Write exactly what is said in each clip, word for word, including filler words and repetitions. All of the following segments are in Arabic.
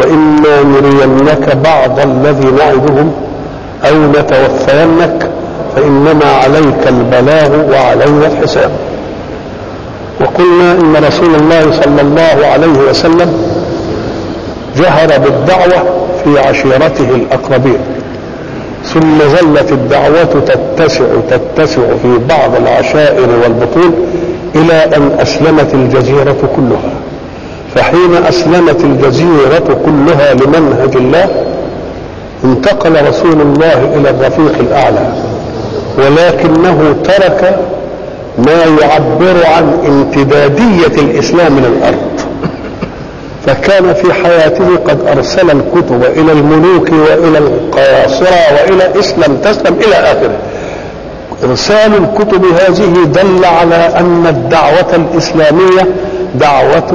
وإما نرينك بعض الذي نعدهم أو نتوفينك فإنما عليك البلاغ وعلينا الحساب. وقلنا إن رسول الله صلى الله عليه وسلم جهر بالدعوة في عشيرته الأقربين، ثم ظلت الدعوة تتسع تتسع في بعض العشائر والبطون إلى أن أسلمت الجزيرة كلها. فحين أسلمت الجزيرة كلها لمنهج الله انتقل رسول الله إلى الرفيق الأعلى، ولكنه ترك ما يعبر عن امتدادية الإسلام للأرض. فكان في حياته قد أرسل الكتب إلى الملوك وإلى القياصرة وإلى اسلم تسلم إلى آخره. إرسال الكتب هذه دل على أن الدعوة الإسلامية دعوة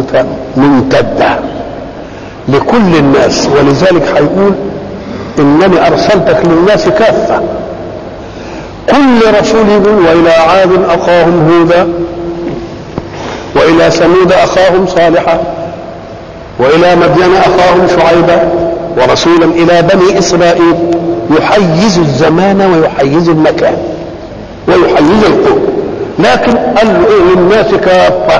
ممتدة لكل الناس، ولذلك هيقول إنني أرسلتك للناس كافة. كل رسول يقول وإلى عاد أخاهم هودا وإلى ثمود أخاهم صالحا وإلى مدين أخاهم شعيبا ورسولا إلى بني إسرائيل يحيز الزمان ويحيز المكان ويحيز القوم، لكن قال له إيه للناس كافة.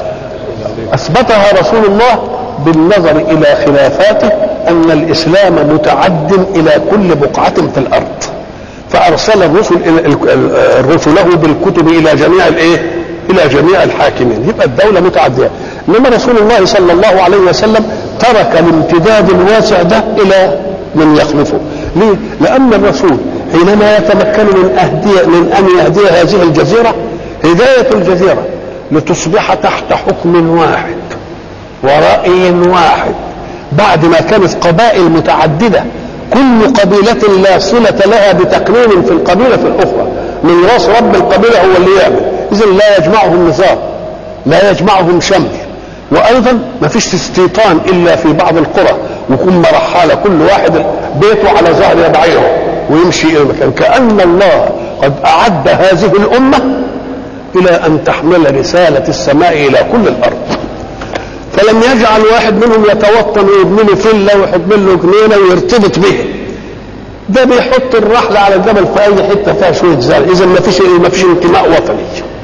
أثبتها رسول الله بالنظر إلى خلافاته أن الإسلام متعد إلى كل بقعة في الأرض، فأرسل الرسل رسله بالكتب إلى جميع الإيه؟ إلى جميع الحاكمين، يبقى الدولة متعدية. إنما رسول الله صلى الله عليه وسلم ترك الامتداد الواسع ده إلى من يخلفه. ليه؟ لأن الرسول حينما يتمكن من أهدي من أن يهدي هذه الجزيرة هداية الجزيرة لتصبح تحت حكم واحد ورأي واحد، بعد ما كانت قبائل متعددة كل قبيلة لا صلة لها بتقنين في القبيلة في الأخرى، من راس رب القبيلة هو اللي يعمل، إذن لا يجمعهم نظام، لا يجمعهم شمل، وأيضا ما فيش استيطان إلا في بعض القرى ويكون مرحالة كل واحد بيته على ظهر يدعيه ويمشي إلى مكان. كأن الله قد أعد هذه الأمة إلى أن تحمل رسالة السماء إلى كل الأرض، فلم يجعل واحد منهم يتوطن ويبني له فيلا ويحط له جنينه ويرتبط به، ده بيحط الرحل على الجبل في اي حته فيها شويه زرع، اذا ما فيش ما فيش انتماء وطني.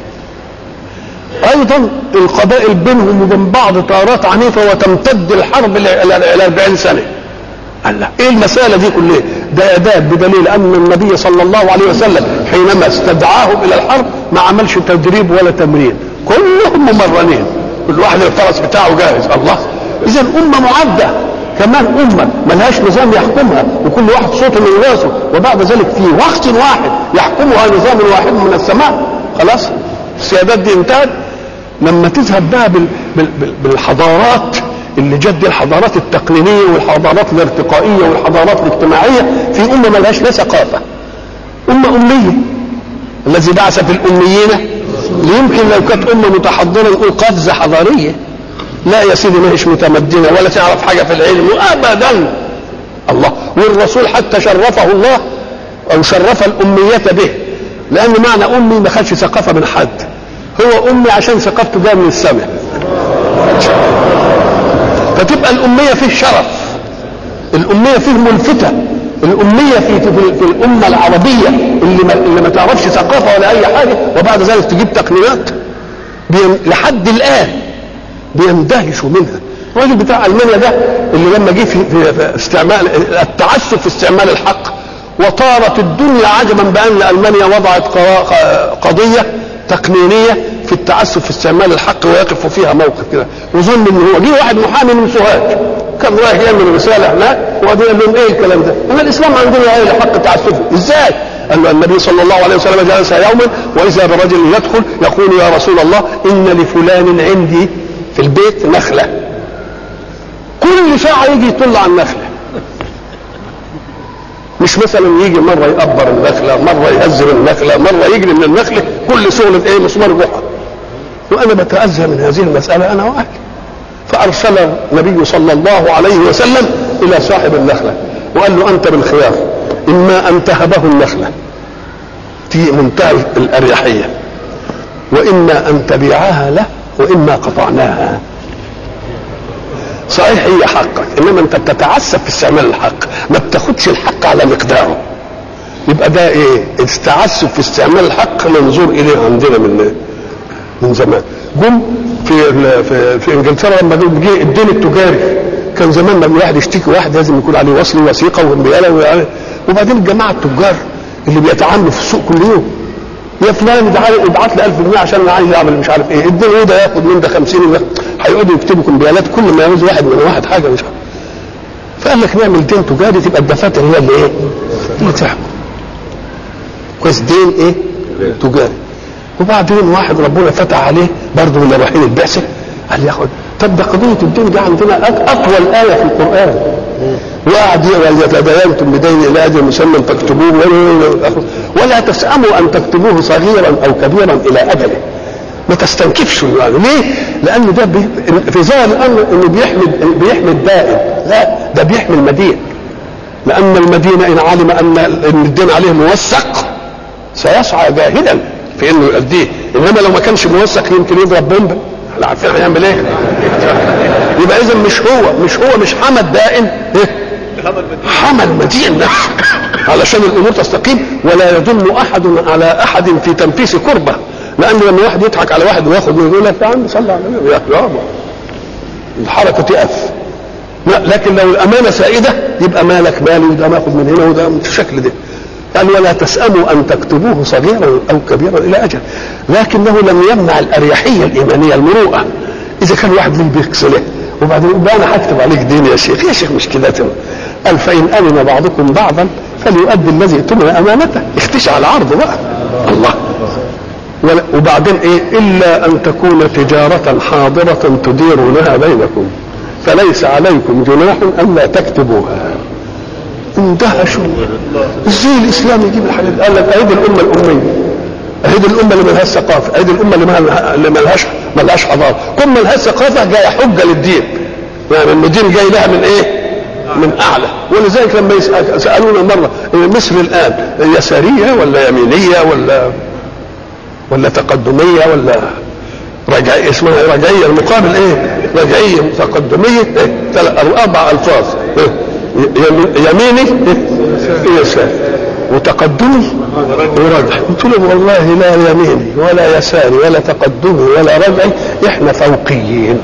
ايضا القبائل بينهم وبين بعض طارات عنيفه وتمتد الحرب الى أربعين سنه. الله، ايه المساله دي كلها؟ ده اداه بدليل ان النبي صلى الله عليه وسلم حينما استدعاهم الى الحرب ما عملش تدريب ولا تمرين، كلهم ممرنين، كل واحد الفرس بتاعه جاهز. الله، اذا امه معده، كمان امه ملهاش نظام يحكمها وكل واحد صوته من راسه، وبعد ذلك في وقت واحد يحكمها نظام واحد من السماء. خلاص السيادات دي انتهت. لما تذهب بقى بالحضارات اللي جد الحضارات التقنينيه والحضارات الارتقائيه والحضارات الاجتماعيه، في امه ملهاش لا ثقافه، امه اميه. الذي بعث في الاميين، يمكن لو كانت امه متحضره نقول قفزه حضاريه، لا يا سيدي ما هيش متمدنه ولا تعرف حاجه في العلم ابدا. الله، والرسول حتى شرفه الله او شرف الاميه به، لان معنى امي ما خدش ثقافه من حد، هو امي عشان ثقافته جايه من السماء، فتبقى الاميه فيه شرف، الاميه فيه ملفته، الاميه في في, في الامه العربيه اللي ما, اللي ما تعرفش ثقافه ولا اي حاجه، وبعد ذلك تجيب تقنيات لحد الان بيندهشوا منها. الراجل بتاع المانيا ده اللي لما جه في, في استعمال التعسف في استعمال الحق، وطارت الدنيا عجبا بان المانيا وضعت قضيه تقنينيه في التعسف في استعمال الحق ويقف فيها موقف كده، وظن ان هو جه واحد محامي من سوهاج كان رايح يعمل رساله هناك، وقال لهم ايه الكلام ده؟ انا الاسلام عندنا ايه حق تعسفه؟ ازاي؟ قال له النبي صلى الله عليه وسلم جلس يوما واذا برجل يدخل يقول يا رسول الله ان لفلان عندي في البيت نخله، كل ساعه يجي يطلع على النخله، مش مثلا يجي مره يقبر النخله، مره يهزم النخله، مره يجري من النخله، كل شغله ايه؟ مسمار جحا. وانا بتاذى من هذه المساله انا واهلي. فارسل النبي صلى الله عليه وسلم الى صاحب النخله وقال له انت بالخيار، اما ان تهبه النخله في منتهى الاريحيه، واما ان تبيعها له، واما قطعناها. صحيح هي حقك، انما انت بتتعسف في استعمال الحق، ما بتاخدش الحق على مقداره. يبقى ده ايه؟ التعسف في استعمال الحق منظور اليه عندنا من من زمان. جم في في, في انجلترا لما جه الدين التجاري، كان زمان لما الواحد يشتكي واحد لازم يكون عليه وصل وثيقه وانبياله، وبعدين الجماعه التجار اللي بيتعاملوا في السوق كل يوم، يا فلان ابعت لي ألف جنيه عشان انا عايز اعمل مش عارف ايه، اديله ده ياخد من ده خمسين، هيقعدوا يكتبوا كمبيالات كل ما يعوز واحد من واحد حاجه مش عارف. فقال لك نعمل دين تجاري تبقى الدفاتر هي اللي ايه؟ اللي تحكم. كويس، دين ايه؟ تجاري. وبعدين واحد ربنا فتح عليه برضه من رايحين البعثه، قال ياخد. طب ده قضيه الدين دي عندنا اطول ايه في القران، وقعد يقرا يتداينتم بدين الى اجل مسمى فاكتبوه ولا تسأموا ان تكتبوه صغيرا او كبيرا الى اجله. ما تستنكفش يعني. ليه؟ لانه ده بي... في ظاهر الامر انه بيحمل بيحمل الدائن، لا ده بيحمل المدين، لان المدين ان علم ان الدين عليه موثق سيسعى جاهدا في انه يؤديه، انما لو ما كانش موثق يمكن يضرب بومبا، احنا عارفين هيعمل ايه. يبقى اذا مش هو مش هو مش حمل دائن، حمل مدين نفسه علشان الامور تستقيم، ولا يضم احد على احد في تنفيس كربه، لان لما واحد يضحك على واحد وياخد ويقول لك يا عم صلى على النبي يا بابا الحركه تقف. لكن لو الامانه سائده يبقى مالك مالي وده ماخد من هنا وده بالشكل ده. قال ولا تسأموا ان تكتبوه صغيرا او كبيرا الى اجل، لكنه لم يمنع الاريحيه الايمانيه المروءه. اذا كان واحد ليه بيكسله وبعدين يقول انا هكتب عليك دين يا شيخ، يا شيخ مشكلتنا. قال فان امن بعضكم بعضا فليؤدي الذي اؤتمن امانته، اختشى على العرض بقى الله. وبعدين ايه؟ الا ان تكون تجاره حاضره تديرونها بينكم فليس عليكم جناح الا تكتبوها. اندهشوا ازاي الاسلام يجيب الحاجات. قال لك اهيد الامه الاميه، اهيد الامه اللي ملهاش ثقافه، اهيد الامه اللي ملهاش ملهاش حضاره، كل ملهاش ثقافه جايه حجه للدين، يعني الدين جاي لها من ايه؟ من اعلى. ولذلك لما سالونا مره مصر الان يساريه ولا يمينيه ولا ولا تقدميه ولا رجعيه، اسمها رجعيه المقابل ايه؟ رجعيه تقدميه ايه؟ اربع الفاظ، يميني يساري وتقدمي ورجعي. قلت لهم والله لا يميني ولا يساري ولا تقدمي ولا رجعي، احنا فوقيين.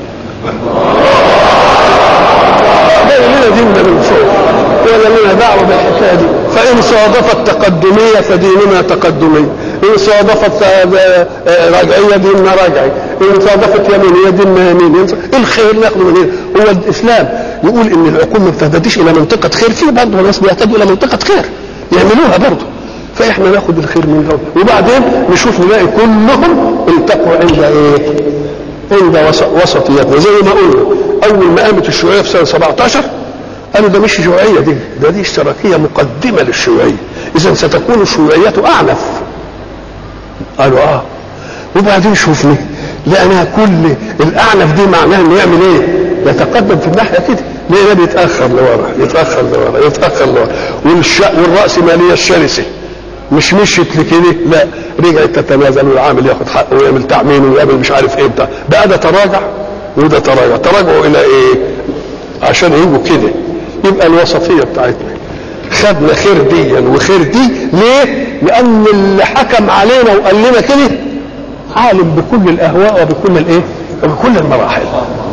لنا ديننا من فوق ولا لنا دعوه بالحكايه دي. فان صادفت تقدميه فديننا تقدمي، ان صادفت رجعيه ديننا رجعي، ان صادفت يمينيه ديننا يمين. الخير ناخذ من هنا. هو الاسلام يقول ان العقول ما بتهتديش الى منطقه خير، في برضه ناس بيهتدوا الى منطقه خير يعملوها برضه، فاحنا ناخذ الخير من دول وبعدين نشوف نلاقي كلهم التقوا عند ايه؟ عند وسطيتنا. زي ما قلنا اول ما قامت الشيوعيه في سنه سبعتاشر قالوا ده مش شيوعيه دي، ده دي اشتراكيه مقدمه للشيوعيه، اذا ستكون الشيوعيه اعنف. قالوا اه. وبعدين شوفني لقينا كل الاعنف دي معناها انه يعمل ايه؟ يتقدم في الناحيه كده، ليه بيتاخر لورا يتاخر لورا يتاخر لورا. والشق والراسماليه الشرسه مش مشيت لكده، لا رجعت تتنازل والعامل ياخد حقه ويعمل تعميم ويعمل مش عارف ايه بتاع، بقى ده تراجع وده تراجع. تراجعوا الى ايه؟ عشان يجوا كده. يبقى الوسطيه بتاعتنا خدنا خير ديا وخير دي. ليه؟ لان اللي حكم علينا وقال لنا كده عالم بكل الاهواء وبكل الايه؟ وبكل المراحل.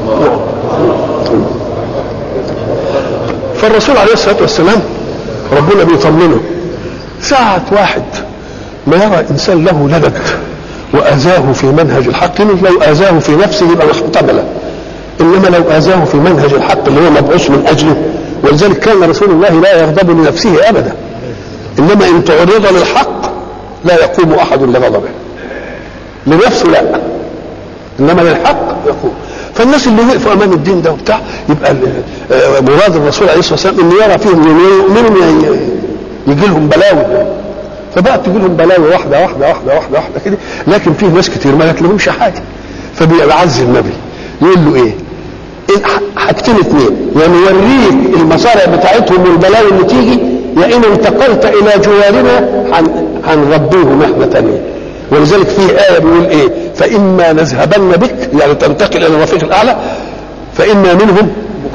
فالرسول عليه الصلاه والسلام ربنا بيطمنه ساعة واحد ما يرى انسان له لدد واذاه في منهج الحق. لو اذاه في نفسه يبقى محتمله، انما لو اذاه في منهج الحق اللي هو مبعوث من اجله. ولذلك كان رسول الله لا يغضب لنفسه ابدا، انما ان تعرض للحق لا يقوم احد لغضبه، لنفسه لا، انما للحق يقوم. فالناس اللي وقفوا امام الدين ده وبتاع يبقى مراد الرسول عليه الصلاه والسلام انه يرى فيهم يؤمنوا يجي لهم بلاوي. فبقت تجي لهم بلاوي واحده واحده واحده واحده واحده كده، لكن فيه ناس كتير ما لهمش حاجه. فبيعزي النبي يقول له ايه؟ حاجتين اثنين، يا يعني نوريك المصارع بتاعتهم والبلاوي اللي تيجي، يا ان انتقلت الى جوارنا هنربيهم احنا تانيين. ولذلك فيه ايه بيقول ايه؟ فاما نذهبن بك، يعني تنتقل الى الرفيق الاعلى، فانا منهم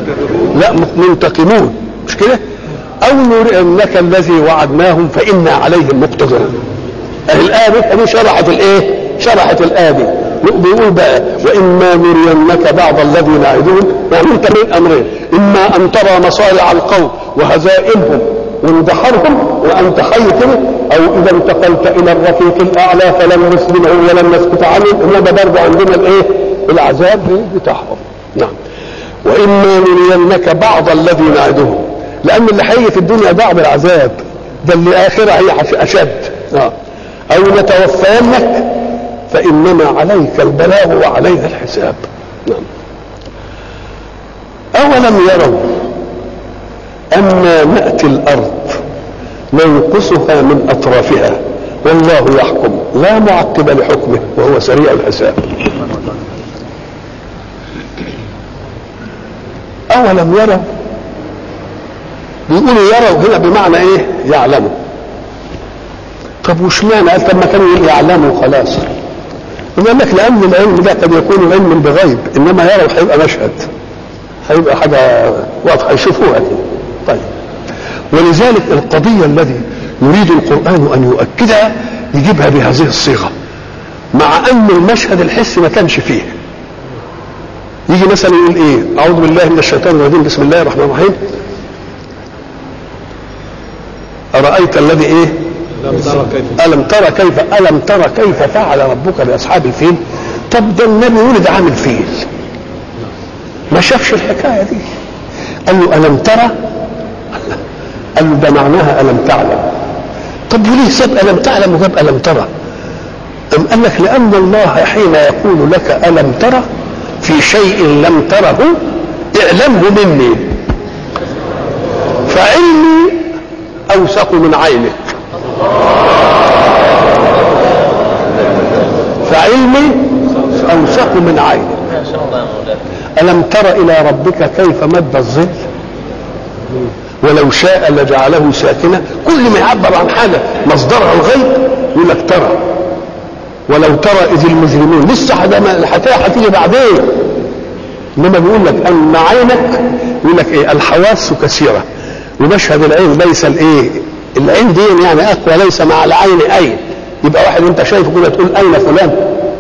لا منتقمون، مش كده؟ او نرينك الذي وعدناهم فإنا عليهم مقتدرون. الآية دي شرحت الايه؟ شرحت الآية دي. بيقول بقى واما نرينك بعض الذي نعدهم، يعني انت من امرين، اما ان ترى مصارع القوم وهزائمهم واندحارهم وانت خير كده، او اذا انتقلت الى الرفيق الاعلى فلن نسلمه ولن نسكت عنه، انما برضه عندنا الايه؟ العذاب بتاعهم. نعم. واما نرينك بعض الذي نعدهم، لان اللي هيجي في الدنيا بعض العذاب ده اللي اخره هي اشد. اه او نتوفينك فإنما عليك البلاغ وعلينا الحساب. نعم. أولم يروا أنا نأتي الأرض ننقصها من أطرافها والله يحكم لا معقب لحكمه وهو سريع الحساب. أولم يروا، بيقولوا يروا هنا بمعنى إيه؟ يعلموا. طب وش معنى؟ قال طب ما كانوا يعلموا خلاص. يقول لك لأن العلم ده قد يكون علم بغيب، إنما يروا هيبقى مشهد، هيبقى حاجة واضحة يشوفوها كده. طيب، ولذلك القضية الذي يريد القرآن أن يؤكدها يجيبها بهذه الصيغة، مع أن المشهد الحسي ما كانش فيه. يجي مثلا يقول إيه؟ أعوذ بالله من الشيطان الرجيم، بسم الله الرحمن الرحيم. أرأيت الذي إيه؟ ألم ترى كيف ألم ترى كيف فعل ربك بأصحاب الفيل؟ طب ده النبي ولد عامل فيل ما شافش الحكاية دي، قال له ألم ترى؟ قال له ده معناها ألم تعلم. طب وليه ساب ألم تعلم وجاب ألم ترى؟ أم قال لك لأن الله حين يقول لك ألم ترى في شيء لم تره اعلمه مني، فعلمي أوثق من عينك، فعلمي أوثق من عينك. ألم تر إلى ربك كيف مد الظل ولو شاء لجعله ساكنة. كل ما يعبر عن حاجة مصدرها الغيب يقول لك ترى، ولو ترى إذ المجرمون، لسه الحكاية هتيجي بعدين، إنما بيقول لك أن عينك، يقول لك إيه؟ الحواس كثيرة، ومشهد العين ليس الإيه؟ العين دي يعني أقوى، ليس مع العين أين. يبقى واحد أنت شايفه كده تقول أين فلان؟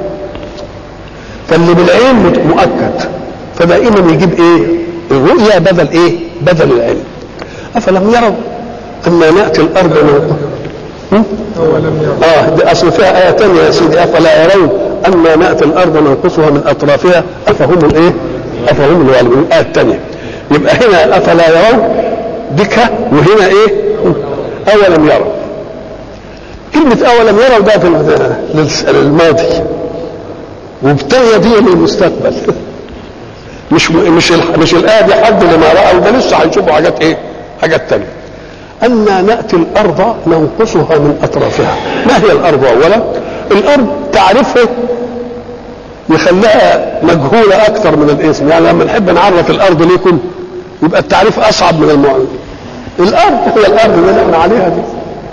فاللي بالعين مؤكد، فدائما يجيب إيه؟ الرؤية بدل إيه؟ بدل العلم. أفلم يروا أما نأتي الأرض من آه دي أصل فيها آية تانية يا سيدي، أفلا يرون أما نأتي الأرض ننقصها من أطرافها أفهم الإيه؟ أفهم الغالبون. الآية التانية. يبقى هنا أفلا يرون بك، وهنا إيه؟ أولم يروا. كلمة أولم يروا ده في الماضي، وبالتالي دي للمستقبل. مش مش مش الآية دي حد لما رأوا ده، لسه هيشوفوا حاجات إيه؟ حاجات تانية. أن نأتي الأرض ننقصها من أطرافها. ما هي الأرض أولا؟ الأرض تعرفها يخليها مجهولة أكثر من الاسم، يعني لما نحب نعرف الأرض ليكم يبقى التعريف أصعب من المعنى. الأرض هي الأرض اللي احنا عليها دي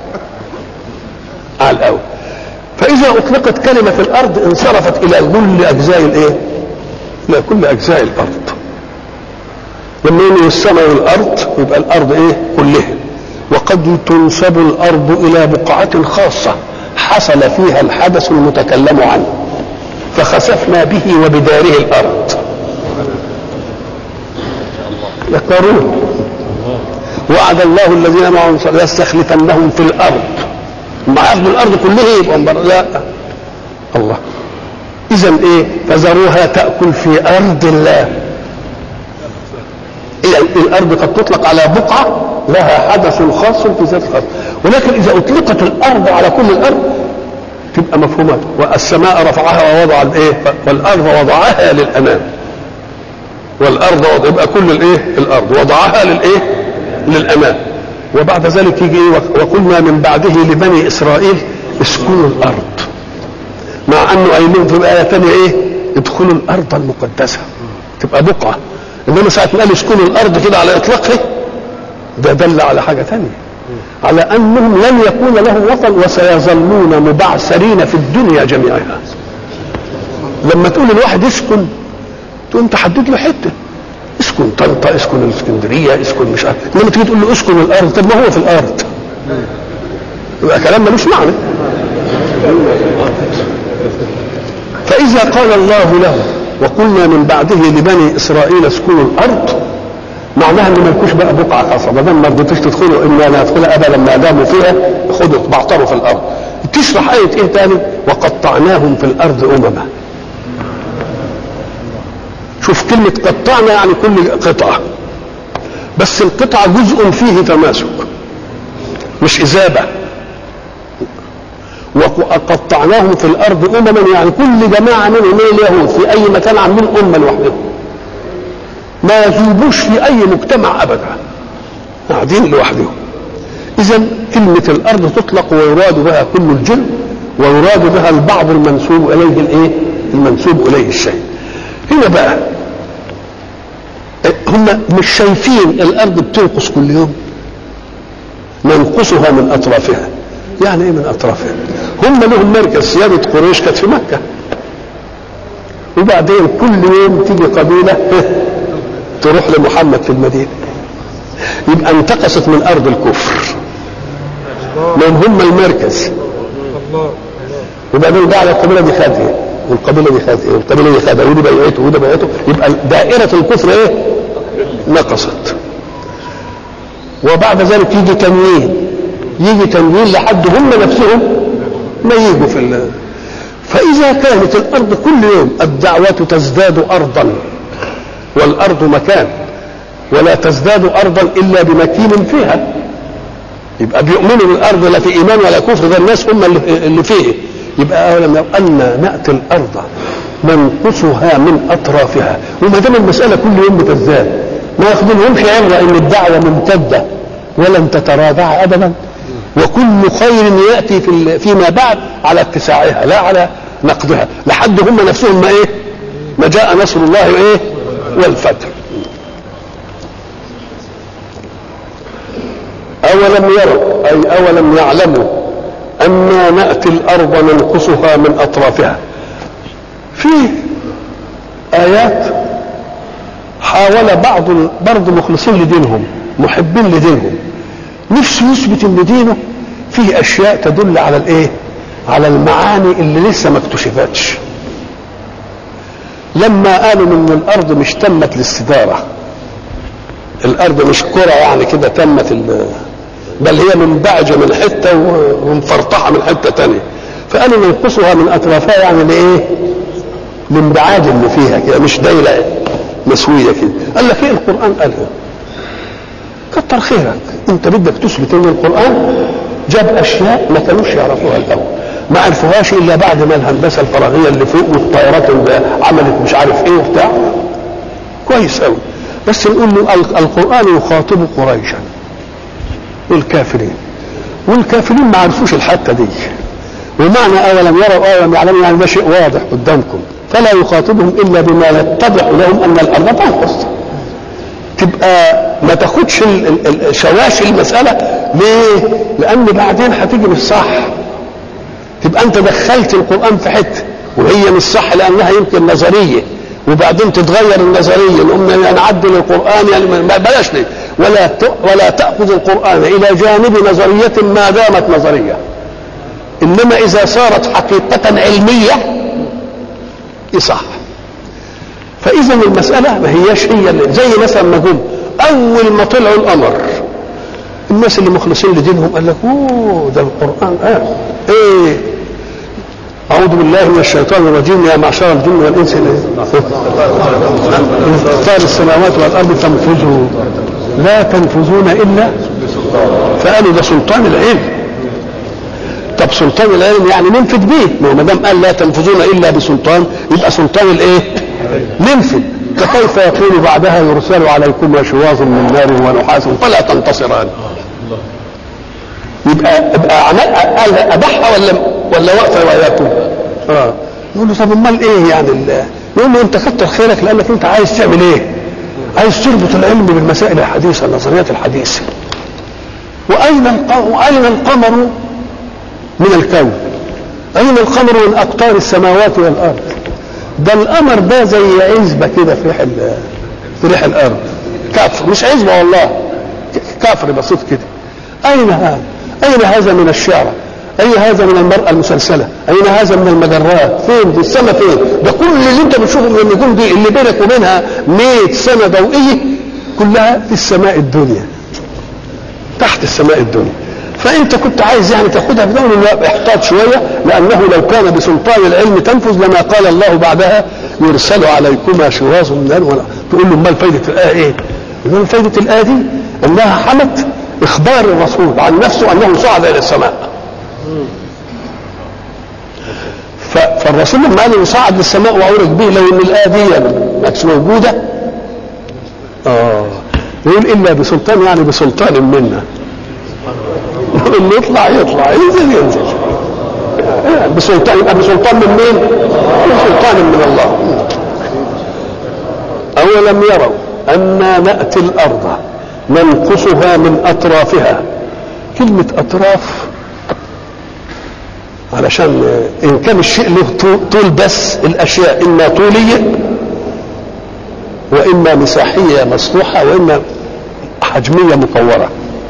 على الأول. فإذا أطلقت كلمة الأرض انصرفت إلى كل أجزاء الإيه؟ إلى كل أجزاء الأرض. لما يقولوا السماء والأرض يبقى الأرض إيه؟ كلها. وقد تنسب الأرض إلى بقعة خاصة حصل فيها الحدث المتكلم عنه، فخسفنا به وبداره الأرض. يقولون وعد الله الذين معهم ليستخلفنهم في الأرض، ما ياخذوا الأرض كلها يبقى لا الله. إذا إيه؟ فذروها تأكل في أرض الله. يعني الأرض قد تطلق على بقعة لها حدث خاص في ذات الأرض، ولكن إذا أطلقت الأرض على كل الأرض تبقى مفهومات. والسماء رفعها ووضع الإيه؟ والأرض وضعها للأمام. والأرض وضع، يبقى كل الإيه؟ الأرض وضعها للإيه؟ للأمام. وبعد ذلك يجي إيه؟ وقلنا من بعده لبني إسرائيل اسكنوا الأرض، مع أنه قايلين في آية ثانية إيه؟ ادخلوا الأرض المقدسة، تبقى بقعة. إنما ساعة ما قال اسكنوا الأرض كده على إطلاقه ده دل على حاجة ثانية، على أنهم لن يكون لهم وطن وسيظلون مبعثرين في الدنيا جميعها. لما تقول الواحد اسكن تقوم تحدد له حتة، اسكن اسكن طنطا، اسكن الاسكندريه، اسكن مش عارف. لما تيجي تقول له اسكن الارض، طب ما هو في الارض، يبقى كلام ملوش معنى. فاذا قال الله له وقلنا من بعده لبني اسرائيل اسكنوا الارض، معناها ان ما يكونش بقى بقعه خاصه، ما دام ما رضيتوش تدخلوا انا لا ادخلها ابدا ما داموا فيها، خدوا بعتروا في الارض. تشرح ايه ايه تاني؟ وقطعناهم في الارض امما. شوف كلمه قطعنا يعني كل قطعه، بس القطعه جزء فيه تماسك مش اذابه. وقطعناهم في الارض امما يعني كل جماعه منهم من اليهود في اي مكان عاملين امه لوحدهم، ما يذوبوش في اي مجتمع ابدا، قاعدين لوحدهم. اذا كلمه الارض تطلق ويراد بها كل الجن، ويراد بها البعض المنسوب اليه الايه؟ المنسوب اليه الشيء. هنا بقى هم مش شايفين الارض بتنقص كل يوم؟ ننقصها من اطرافها. يعني ايه من اطرافها؟ هم لهم مركز، سياده قريش كانت في مكه، وبعدين كل يوم تيجي قبيله تروح لمحمد في المدينه، يبقى انتقصت من ارض الكفر، من هم المركز. وبعدين بقى القبيله دي خدت ايه، والقبيله دي خدت ايه، والقبيله دي خدت، ودي بيعته وده بيعته، يبقى دائره الكفر ايه؟ نقصت. وبعد ذلك يجي تنوين، يجي تنوين لحد هم نفسهم ما يجوا في الله. فاذا كانت الارض كل يوم الدعوه تزداد ارضا، والارض مكان، ولا تزداد ارضا الا بمكين فيها، يبقى بيؤمنوا بالارض لا في ايمان ولا كفر، ده الناس هم اللي فيه. يبقى اولم لو ان ناتي الارض ننقصها من اطرافها، وما دام المساله كل يوم بتزداد، ما ياخذلهمش عبره ان الدعوه ممتده ولن تتراجع ابدا، وكل خير ياتي في فيما بعد على اتساعها لا على نقدها، لحد هم نفسهم ما ايه؟ ما جاء نصر الله ايه؟ والفتح. أولم يروا أي أولم يعلموا أنا نأتي الأرض ننقصها من أطرافها. في آيات حاول بعض برضه مخلصين لدينهم محبين لدينهم نفسه يثبت ان دينه فيه أشياء تدل على الإيه؟ على المعاني اللي لسه ما اكتشفتش. لما قالوا ان الأرض مش تمت للصدارة، الأرض مش كرة يعني كده تمت، بل هي منبعجة من حتة ومفرطحة من حتة تانية، فقالوا ننقصها من أطرافها يعني لإيه؟ الانبعاج اللي فيها كده، مش دايرة مسوية كده. قال لك إيه القرآن قالها؟ كتر خيرك، أنت بدك تثبت إن القرآن جاب أشياء ما كانوش يعرفوها الأول، ما عرفوهاش إلا بعد ما الهندسة الفراغية اللي فوق والطيارات اللي عملت مش عارف إيه وبتاع. كويس أوي، بس نقول له القرآن يخاطب قريشا والكافرين، والكافرين ما عرفوش الحتة دي، ومعنى أولم يروا أولم يعلموا يعني ده شيء واضح قدامكم، فلا يخاطبهم إلا بما يتضح لهم أن الأرض تنقص. تبقى ما تاخدش شواشي المسألة. ليه؟ لأن بعدين هتيجي مش صح، تبقى أنت دخلت القرآن في حتة وهي مش صح لأنها يمكن نظرية، وبعدين تتغير النظريه، نقوم نعدل القران يعني بلاش ليه، ولا ولا تاخذ القران الى جانب نظريه ما دامت نظريه، انما اذا صارت حقيقه علميه يصح. فاذا المساله ما هياش هي اللي زي مثلا ما قلنا اول ما طلعوا القمر، الناس اللي مخلصين لدينهم قال لك اوه ده القران قال ايه؟ أعوذ بالله من الشيطان الرجيم، يا معشر الجن والإنس طال السماوات والأرض تنفذوا لا تنفذون إلا، فقالوا ده سلطان العلم. طب سلطان العلم يعني ننفذ به، ما دام قال لا تنفذون إلا بسلطان يبقى سلطان الإيه؟ ننفذ. فكيف يقول بعدها يرسل عليكم شواظ من نار ونحاس فلا تنتصران؟ يبقى يبقى قال أبحها ولا ولا واقفه وياكم؟ اه يقول له طب امال ايه يعني الله؟ يقول له انت كتر خيرك لانك انت عايز تعمل ايه؟ عايز تربط العلم بالمسائل الحديثه، النظريات الحديثه. واين واين القمر من الكون؟ اين القمر من اقطار السماوات والارض؟ ده القمر ده زي عزبه كده في ريح في ريح الارض، كفر، مش عزبه والله، كفر بسيط كده. اين هذا؟ اين هذا من الشعر؟ اين هذا من المرأة المسلسلة؟ اين هذا من المجرات؟ فين دي؟ السماء فين؟ ده كل اللي انت بتشوفه من النجوم دي اللي بينك وبينها مئة سنة ضوئية كلها في السماء الدنيا، تحت السماء الدنيا. فانت كنت عايز يعني تاخدها بدون احتاط شويه، لانه لو كان بسلطان العلم تنفذ لما قال الله بعدها يرسل عليكما شواظ من نار. ولا تقول له امال فايده الايه ايه؟ يقول فايده الايه دي انها حمت اخبار الرسول عن نفسه انه صعد الى السماء. فالرسول لما قال صعد للسماء وعرج به، لو ان الايه دي ما كانتش موجوده اه يقول الا بسلطان، يعني بسلطان منا. اللي يطلع يطلع، ينزل ينزل بسلطان. يبقى بسلطان من مين؟ بسلطان من الله. أولم يروا أنا نأتي الأرض ننقصها من أطرافها. كلمة أطراف علشان إن كان الشيء له طول، بس الأشياء إما طولية وإما مساحية مسطوحة وإما حجمية مكورة.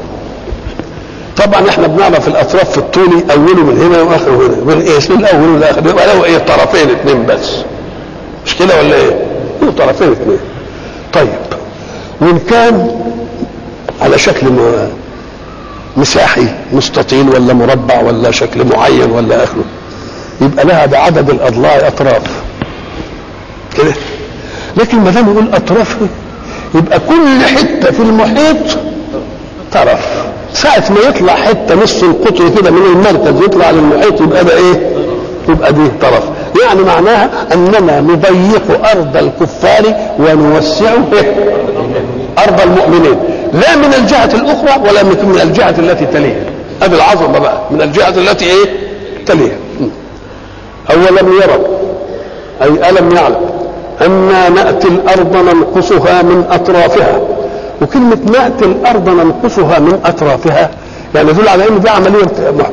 طبعا احنا بنعرف الاطراف في الطولي اوله من هنا واخره هنا، من ايش؟ من الاول والاخر، يبقى له ايه؟ طرفين اثنين بس، مش كده ولا ايه؟ له طرفين اثنين. طيب وان كان على شكل مساحي مستطيل ولا مربع ولا شكل معين ولا اخره، يبقى لها بعدد الاضلاع اطراف كده. لكن ما دام يقول اطراف يبقى كل حته في المحيط طرف. ساعة ما يطلع حتة نص القطر كده من المركز يطلع للمحيط يبقى ده ايه؟ يبقى دي طرف. يعني معناها اننا نضيق ارض الكفار ونوسعه ارض المؤمنين، لا من الجهة الاخرى ولا من الجهة التي تليها. هذه العظمة بقى، من الجهة التي ايه؟ تليها. اولم يروا اي الم يعلم انا نأتي الارض ننقصها من اطرافها. وكلمة نأتي الأرض ننقصها من أطرافها يعني يدل على أن دي عملية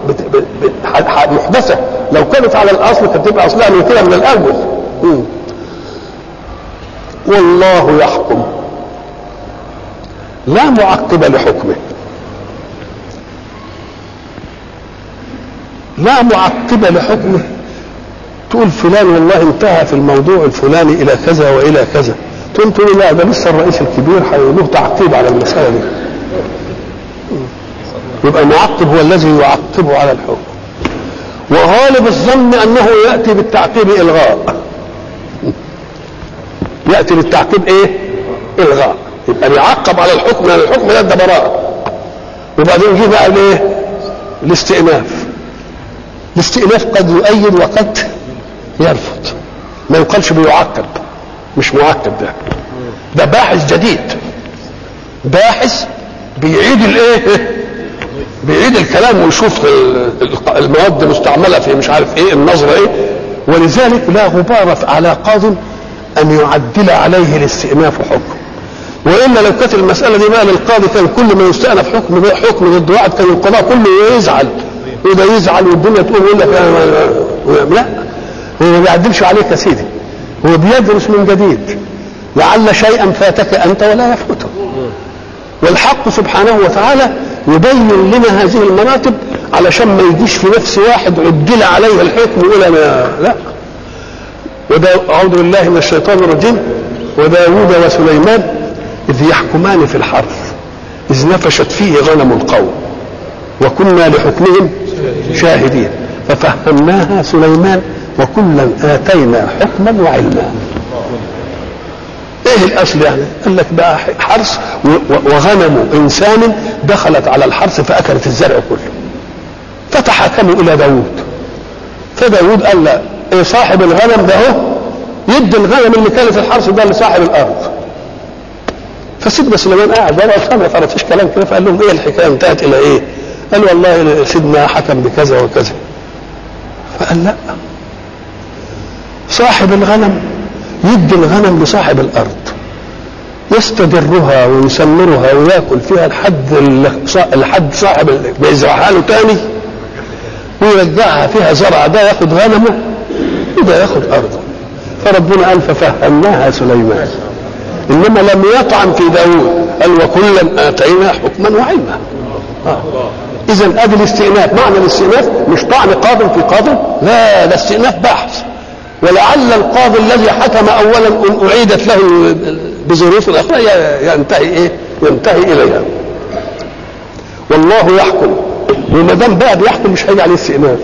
محدثة. لو كانت على الأصل كانت تبقى أصلها من كده من الأول. والله يحكم لا معقب لحكمه، لا معقب لحكمه. تقول فلان والله انتهى في الموضوع الفلاني إلى كذا وإلى كذا، تقول تقول لا ده لسه الرئيس الكبير له تعقيب على المسألة دي. يبقى المعقب هو الذي يعقبه على الحكم. وغالب الظن أنه يأتي بالتعقيب إلغاء، يأتي بالتعقيب إيه؟ إلغاء. يبقى يعقب على الحكم لأن الحكم ده براءة. وبعدين جه بقى الإيه؟ الاستئناف. الاستئناف قد يؤيد وقد يرفض، ما يقالش بيعقب، مش معقب. ده ده باحث جديد، باحث بيعيد الايه؟ بيعيد الكلام ويشوف المواد المستعمله في مش عارف ايه، النظره ايه. ولذلك لا غبار على قاض ان يعدل عليه الاستئناف حكم. والا لو كانت المساله دي بقى للقاضي كان كل ما يستأنف حكم حكم ضد واحد كان القضاء كله يزعل، وده يزعل والدنيا تقول يقول لك لا، هو ما بيعدلش عليك يا سيدي، هو بيدرس من جديد لعل شيئا فاتك انت ولا يفوته. والحق سبحانه وتعالى يبين لنا هذه المراتب علشان ما يجيش في نفس واحد عدل عليه الحكم يقول انا لا. اعوذ بالله من الشيطان الرجيم. وداود وسليمان اذ يحكمان في الحرث اذ نفشت فيه غنم القوم وكنا لحكمهم شاهدين ففهمناها سليمان وكلا آتينا حكما وعلما. ايه الاصل يعني؟ قال لك بقى حرث وغنم انسان دخلت على الحرث فاكلت الزرع كله، فتحاكموا الى داود. فداود قال لا، إيه صاحب الغنم ده هو يدي الغنم اللي كانت في الحرث ده لصاحب الارض. فسيدنا سليمان قاعد بقى ما فرطش كلام كده، فقال لهم ايه الحكايه انتهت الى ايه؟ قال والله سيدنا حكم بكذا وكذا. فقال لا، صاحب الغنم يدي الغنم لصاحب الارض يستدرها ويسمرها وياكل فيها لحد لحد صاحب بيزرعها له تاني ويرجعها فيها زرع، ده ياخد غنمه وده ياخد ارضه. فربنا قال ففهمناها سليمان. انما لم يطعن في داود، قال وكلا اتينا حكما وعلما. آه. اذا ادي الاستئناف، معنى الاستئناف مش طعن قاض في قاض، لا، ده استئناف بحث. ولعل القاضي الذي حكم اولا ان اعيدت له بظروف اخرى ينتهي ايه؟ ينتهي اليها. والله يحكم، وما دام بقى بيحكم مش هيجي عليه استئناف.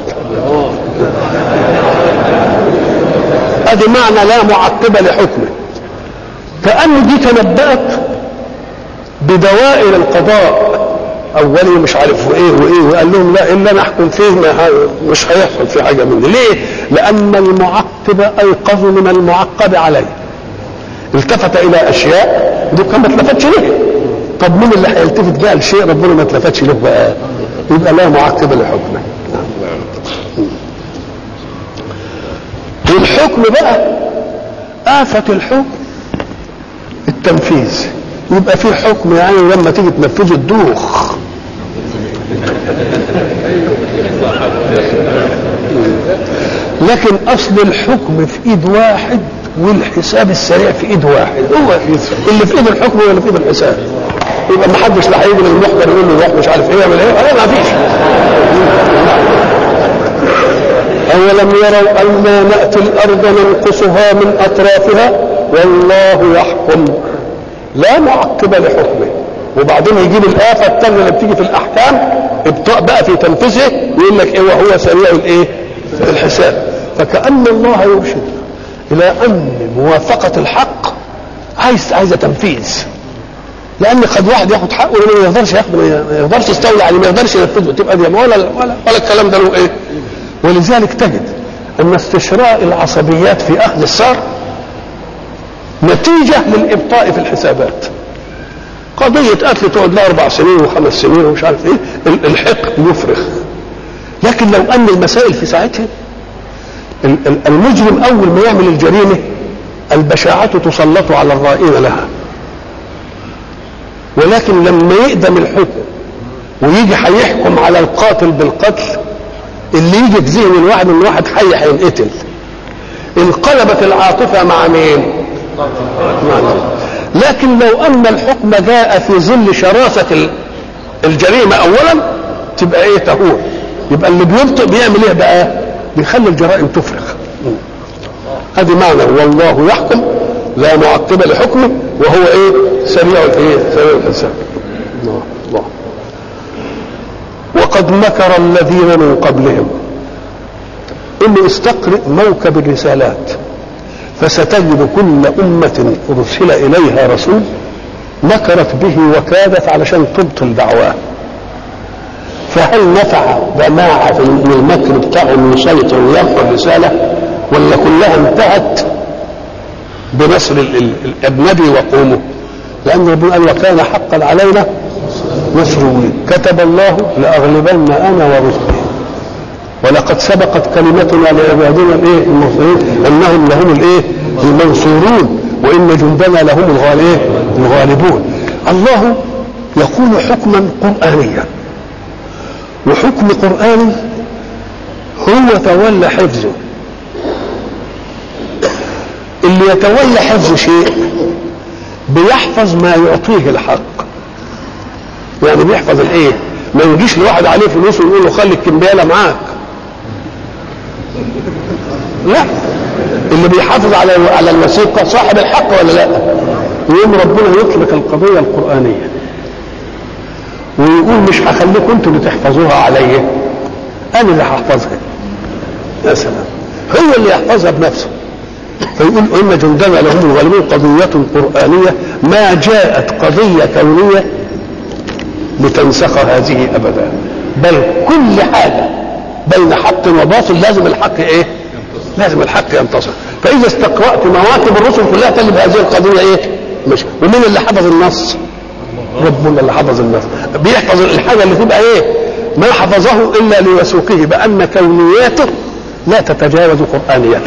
ادي معنى لا معقب لحكمه. كأن دي تنبأت بدوائر القضاء اولي مش عارف وايه وايه، وقال لهم لا الا انا احكم فيه مش هيحصل في حاجه مني. ليه؟ لان المعقب ايقظ من المعقب عليه، التفت الى اشياء دول ما اتلفتش ليه. طب مين اللي هيلتفت بقى لشيء ربنا ما اتلفتش له بقى؟ يبقى لا معقب لحكمه. والحكم بقى آفة الحكم التنفيذ. يبقى في حكم يعني لما تيجي تنفذه تدوخ. لكن اصل الحكم في ايد واحد والحساب السريع في ايد واحد. هو اللي في ايد الحكم ولا في ايد الحساب. يبقى ما حدش لا هيجي للمحضر يقول له روح مش عارف ايه يعمل ايه، ما فيش. أولم يروا أنا نأتي الأرض ننقصها من أطرافها والله يحكم لا معقب لحكمه. وبعدين يجيب الآفة التانية اللي بتيجي في الأحكام، ابطاء بقى في تنفيذه، يقول لك إيه وهو سريع الإيه؟ الحساب. فكأن الله يرشد إلى أن موافقة الحق عايز عايزة تنفيذ. لأن قد واحد ياخد حقه وما يقدرش ياخده، ما يقدرش يستولي عليه، ما يقدرش ينفذه، تبقى دي ولا ولا ولا الكلام ده له إيه؟ ولذلك تجد ان استشراء العصبيات في اخذ الثار نتيجه للابطاء في الحسابات. قضيه قتل تقعد لها اربع سنين وخمس سنين ومش عارف ايه، الحق يفرخ. لكن لو ان المسائل في ساعتها المجرم اول ما يعمل الجريمه البشاعه تسلط على الرائين لها، ولكن لما يقدم الحكم ويجي هيحكم على القاتل بالقتل، اللي يجي في ذهن الواحد ان واحد حي هينقتل، انقلبت العاطفه مع مين؟ مع الله. لكن لو ان الحكم جاء في ظل شراسه الجريمه اولا تبقى ايه؟ تهون. يبقى اللي بيبطئ بيعمل ايه بقى؟ بيخلي الجرائم تفرخ. هذه معنى والله يحكم لا معقب لحكمه وهو ايه؟ سريع الايه؟ سريع الحساب. الله الله. وقد مكر الذين من قبلهم. إنه استقرئ موكب الرسالات فستجد كل أمة أرسل إليها رسول مكرت به وكادت علشان تبطل دعواه. فهل نفع جماعة من المكر بتاعهم يسيطر ويرفع الرسالة، ولا كلها انتهت بنصر النبي وقومه؟ لأن ربنا قال وكان حقا علينا نصر المؤمنين. كتب الله لأغلبن أنا ورسلي ولقد سبقت كلمتنا لعبادنا الايه المرسلين انهم لهم الايه المنصورون وان جندنا لهم الغالبون. الله يقول حكما قرآنيا، وحكم قرآني هو تولى حفظه. اللي يتولى حفظ شيء بيحفظ ما يعطيه الحق، يعني بيحفظ الايه؟ ما يجيش لواحد عليه فلوس ويقول له خلي الكمبياله معاك، لا، اللي بيحافظ على على الوثيقه صاحب الحق ولا لا؟ يوم ربنا يطلق القضيه القرآنيه ويقول مش هخليكم انتوا اللي تحفظوها عليا، انا اللي هحفظها. يا سلام، هو اللي يحفظها بنفسه. فيقول ان جندنا لهم الغالبون قضيه قرآنيه ما جاءت قضيه كونيه لتنسخ هذه ابدا، بل كل حاجه بين حق وباطل لازم الحق ايه؟ لازم الحق ينتصر. فاذا استقرأت مواكب الرسل كلها تجد هذه القضيه ايه؟ مش ومين اللي حفظ النص؟ ربنا اللي حفظ النص. بيحفظ الحاجه اللي تبقى ايه؟ ما حفظه الا ليسوقه بان كونياته لا تتجاوز قرآنيته.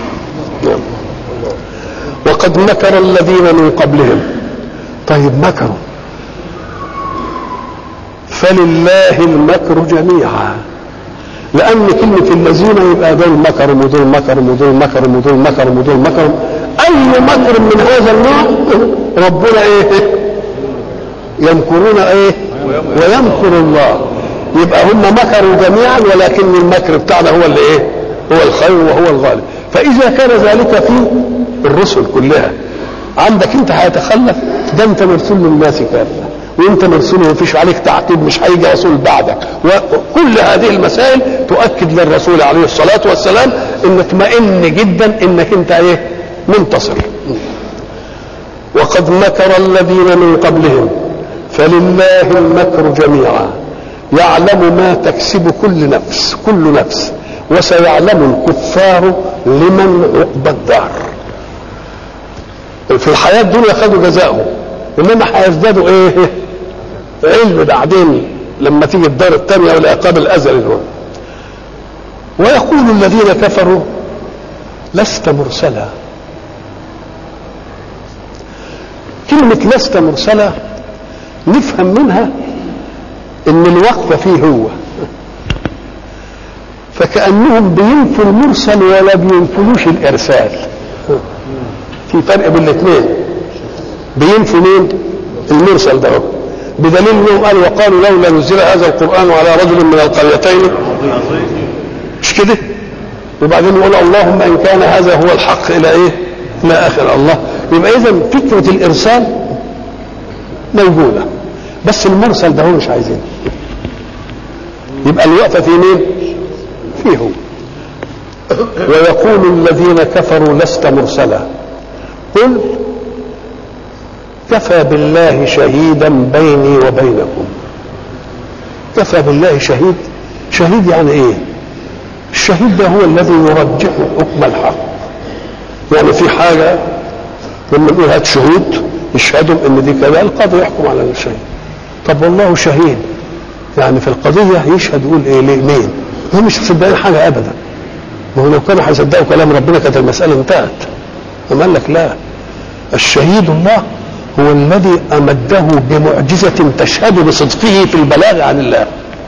وقد مكر الذين من قبلهم. طيب مكروا، فلله المكر جميعا، لأن كلمة الذين يبقى دول مكروا ودول مكروا ودول مكروا ودول مكروا ودول مكروا، اي مكر من هذا النوع ربنا ايه؟ يمكرون ايه؟ ويمكر الله. يبقى هم مكروا جميعا ولكن المكر بتاعنا هو اللي ايه؟ هو الخير وهو الغالب. فاذا كان ذلك في الرسل كلها، عندك انت هيتخلف؟ ده انت مرسول للناس كافه، وانت مرسول ومفيش عليك تعقيب، مش هيجي رسول بعدك. وكل هذه المسائل تؤكد للرسول عليه الصلاه والسلام ان اطمئن جدا انك انت ايه؟ منتصر. وقد مكر الذين من قبلهم فلله المكر جميعا يعلم ما تكسب كل نفس كل نفس وسيعلم الكفار لمن عقبى الدار. في الحياة الدنيا خدوا جزاءهم، انما هيزدادوا ايه؟ علم بعدين لما تيجي الدار الثانية والعقاب الازلي دول. ويقول الذين كفروا لست مرسلا. كلمة لست مرسلا نفهم منها ان الوقف فيه هو، فكأنهم بينفوا المرسل ولا بينفلوش الارسال. في فرق بين الاثنين. بينفوا مين؟ المرسل ده، بدليل انهم قالوا وقالوا لولا نزل هذا القرآن على رجل من القريتين، مش كده؟ وبعدين يقول اللهم ان كان هذا هو الحق الى ايه؟ الى اخر الله. يبقى اذا فكرة الارسال موجودة، بس المرسل ده هو مش عايزينه. يبقى الوقفة في مين؟ فيه هو. ويقول الذين كفروا لست مرسلا قل كفى بالله شهيدا بيني وبينكم. كفى بالله شهيد. شهيد يعني ايه؟ الشهيد ده هو الذي يرجح حكم الحق. يعني في حاجة لما نقول هات شهود يشهدوا ان دي كذا، القاضي يحكم على الشهيد. طب والله شهيد يعني في القضية يشهد يقول ايه؟ ليه؟ مين؟ هم مش مصدقين حاجة ابدا. ما هو لو كانوا هيصدقوا كلام ربنا كانت المسألة انتهت. أما قال لك لا، الشهيد الله هو الذي أمده بمعجزة تشهد بصدقه في البلاغ عن الله،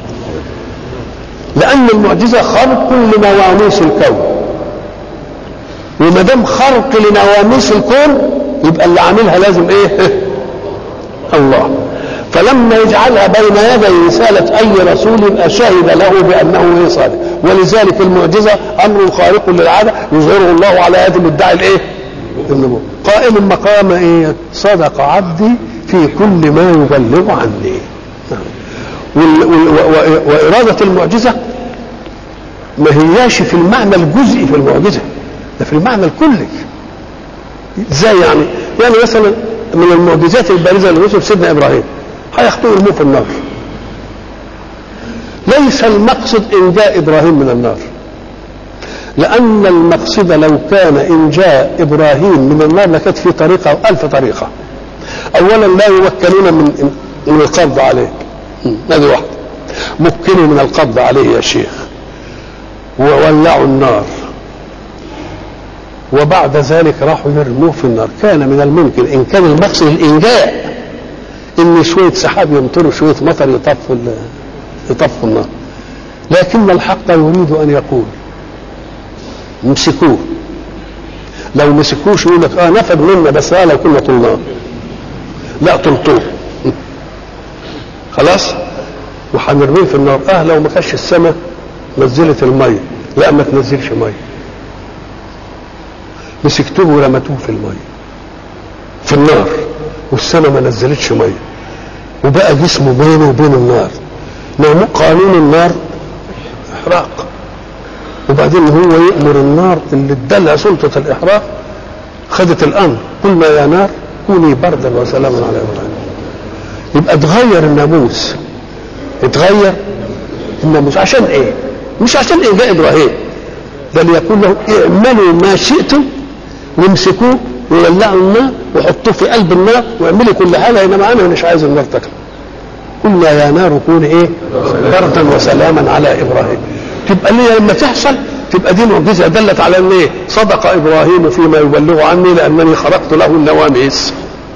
لأن المعجزة خرق لنواميس الكون، وما دام خرق لنواميس الكون يبقى اللي عاملها لازم ايه؟ الله. فلما يجعلها بين يدي رسالة أي رسول يبقى شهد له بأنه ايه؟ صادق. ولذلك المعجزة أمر خارق للعادة يظهره الله على يد مدعي الايه؟ النبوة. قائم مقام ايه؟ صدق عبدي في كل ما يبلغ عني. وإرادة المعجزة ما هياش في المعنى الجزئي في المعجزة، ده في المعنى الكلي. ازاي يعني؟ يعني مثلا من المعجزات البارزة ليوسف سيدنا إبراهيم هيخطئوا الموت في النار. ليس المقصد إنجاء إبراهيم من النار، لأن المقصد لو كان إنجاء إبراهيم من النار لكانت في طريقة أو ألف طريقة. أولا لا يمكنون من من القبض عليه، هذه واحدة. مكنوا من القبض عليه يا شيخ وولعوا النار، وبعد ذلك راحوا يرموه في النار. كان من الممكن إن كان المقصد الإنجاء إن شوية سحاب يمطروا شوية مطر يطفوا يطفوا النار، لكن الحق يريد أن يقول امسكوه. لو مسكوش يقول لك اه نفد منا بس اه لو كنا طلناه، لا طلتوه خلاص وهنرميه في النار. اه لو ما كانش السماء نزلت الميه، لا ما تنزلش ميه، مسكتوه ورمتوه في الميه في النار والسماء ما نزلتش ميه وبقى جسمه بينه وبين النار. ما قانون النار احراق، وبعدين هو يأمر النار اللي ادالها سلطة الإحراق خدت الأمر قلنا يا نار كوني بردا وسلاما على إبراهيم. يبقى اتغير الناموس، اتغير الناموس عشان ايه؟ مش عشان إنجاء إبراهيم، ده ليقول له اعملوا ما شئتم وامسكوه وولعوا النار وحطوه في قلب النار واعملوا كل حاجة، إنما أنا مش عايز النار تكلم. قلنا يا نار كوني ايه؟ بردا وسلاما على إبراهيم. تبقى ليه لما تحصل تبقى دي معجزه دلت على ان ايه؟ صدق ابراهيم فيما يبلغ عني لانني خرقت له النواميس.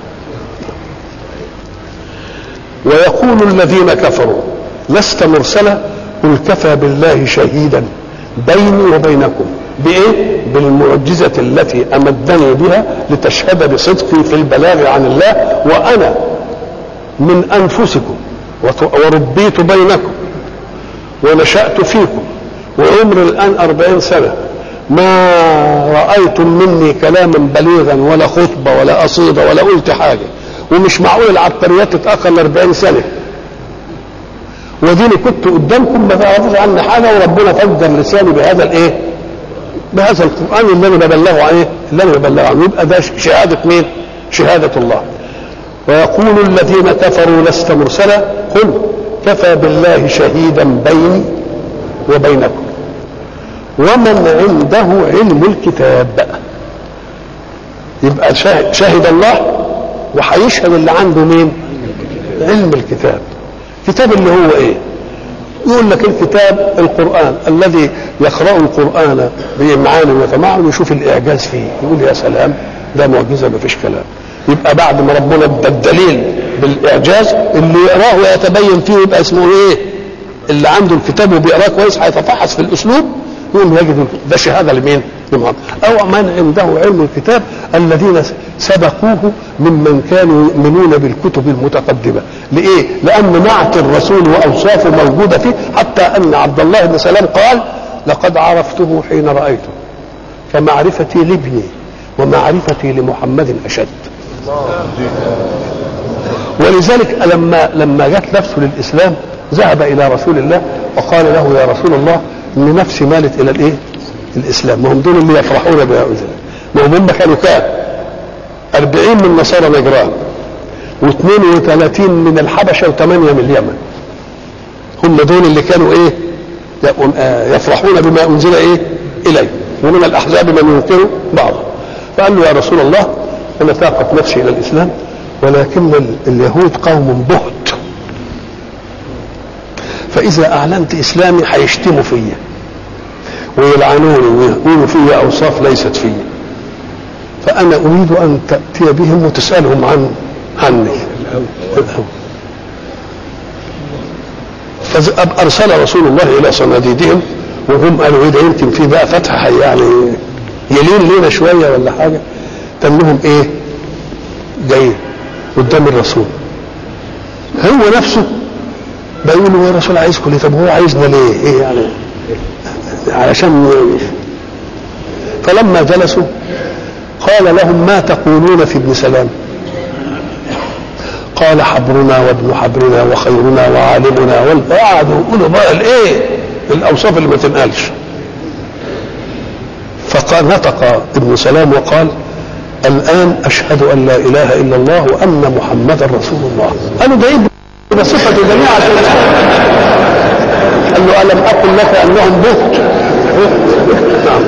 ويقول الذين كفروا لست مرسلا قل كفى بالله شهيدا بيني وبينكم بايه؟ بالمعجزه التي امدني بها لتشهد بصدقي في البلاغ عن الله، وانا من انفسكم وربيت بينكم ونشأت فيكم وعمري الان أربعين سنة، ما رأيتم مني كلاما بليغا ولا خطبة ولا قصيدة ولا قلت حاجة، ومش معقول العبقريات تتأخر لأربعين سنة، وديني كنت قدامكم ما تعرفوش عني حاجة، وربنا فجر لساني بهذا الايه؟ بهذا القرآن اللي انا ببلغه عنه، اللي انا ببلغه عنه. يبقى ده شهادة مين؟ شهادة الله. ويقول الذين كفروا لست مرسلا قل كفى بالله شهيدا بيني وبينكم ومن عنده علم الكتاب. يبقى شاهد الله وهيشهد اللي عنده مين؟ علم الكتاب. كتاب اللي هو ايه؟ يقول لك الكتاب القرآن الذي يقرأ القرآن بإمعان وتمعن ويشوف الإعجاز فيه يقول يا سلام ده معجزة ما فيش كلام. يبقى بعد ما ربنا ادى الدليل بالإعجاز اللي يقراه ويتبين فيه يبقى اسمه ايه؟ اللي عنده الكتاب وبيقراه كويس هيتفحص في الأسلوب يقول يجد ده شهاده لمين؟ لمحمد. او من عنده علم الكتاب الذين سبقوه ممن كانوا يؤمنون بالكتب المتقدمه. لايه؟ لان نعت الرسول واوصافه موجوده فيه، حتى ان عبد الله بن سلام قال لقد عرفته حين رايته فمعرفتي لابني ومعرفتي لمحمد اشد. ولذلك لما لما جت نفسه للاسلام ذهب الى رسول الله وقال له يا رسول الله ان نفسي مالت الى الايه؟ الاسلام. ما هم دول اللي يفرحون بها. ما هم هم كانوا كام؟ أربعين من نصارى نجران واثنين وثلاثين من الحبشه وثمانيه من اليمن. هم دول اللي كانوا ايه؟ يفرحون بما انزل ايه؟ اليه. ومن الاحزاب من ينكر بعضه. فقال له يا رسول الله انا ثاقت نفسي الى الاسلام ولكن اليهود قوم بهت، فإذا أعلنت إسلامي هيشتموا فيا ويلعنوني ويقولوا فيا أوصاف ليست فيا، فأنا أريد أن تأتي بهم وتسألهم عن عني. فأرسل رسول الله إلى صناديدهم وهم قالوا إيه ده يمكن في بقى فتح يعني يلين لينا شوية ولا حاجة. تنهم إيه؟ جايين قدام الرسول هو نفسه بيقول له يا رسول عايزكم ليه؟ طب هو عايزنا ليه؟ ايه يعني؟ علشان. فلما جلسوا قال لهم ما تقولون في ابن سلام؟ قال حبرنا وابن حبرنا وخيرنا وعالمنا. وقعدوا يقولوا بقى الايه؟ الاوصاف اللي ما تنقالش. فقال نطق ابن سلام وقال الان اشهد ان لا اله الا الله وان محمدا رسول الله. قالوا ده ايه بصفة جميعا؟ قال له ألم أقل لك أنهم بهت؟ نعم.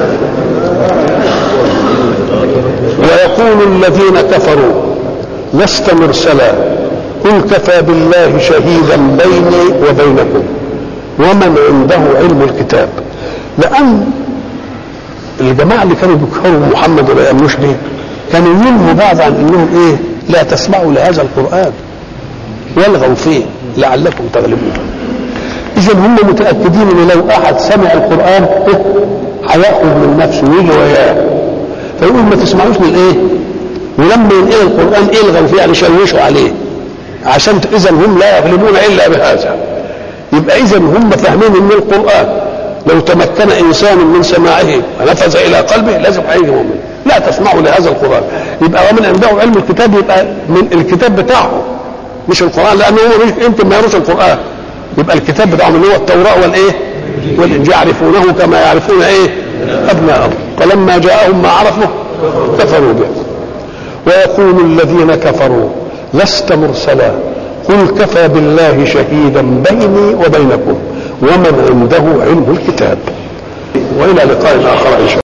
ويقول الذين كفروا لست مرسلا قل كفى بالله شهيدا بيني وبينكم ومن عنده علم الكتاب. لأن الجماعة اللي كانوا بيكفروا محمد ولا يأمنوش به كانوا ينهوا بعض عن أنهم إيه؟ لا تسمعوا لهذا القرآن والغوا فيه لعلكم تغلبون. اذا هم متاكدين ان لو احد سمع القران هياخذ من نفسه ويجي وياه، فيقول ما تسمعوش للايه؟ ولما ينقل القران الغوا فيه يعني شوشوا عليه عشان اذا هم لا يغلبون الا بهذا. يبقى اذا هم فاهمين ان القران لو تمكن انسان من سماعه ونفذ الى قلبه لازم هيجي مؤمن. لا تسمعوا لهذا القران. يبقى ومن عنده علم الكتاب يبقى من الكتاب بتاعه مش القرآن، لأنه هو يمكن ما يروش القرآن. يبقى الكتاب بتاعهم اللي هو التوراة والإيه؟ والإنجيل يعرفونه كما يعرفون إيه؟ أبناءهم. فلما جاءهم ما عرفوا كفروا به. ويقول الذين كفروا لست مرسلا قل كفى بالله شهيدا بيني وبينكم ومن عنده علم الكتاب. وإلى لقاء آخر إن شاء الله.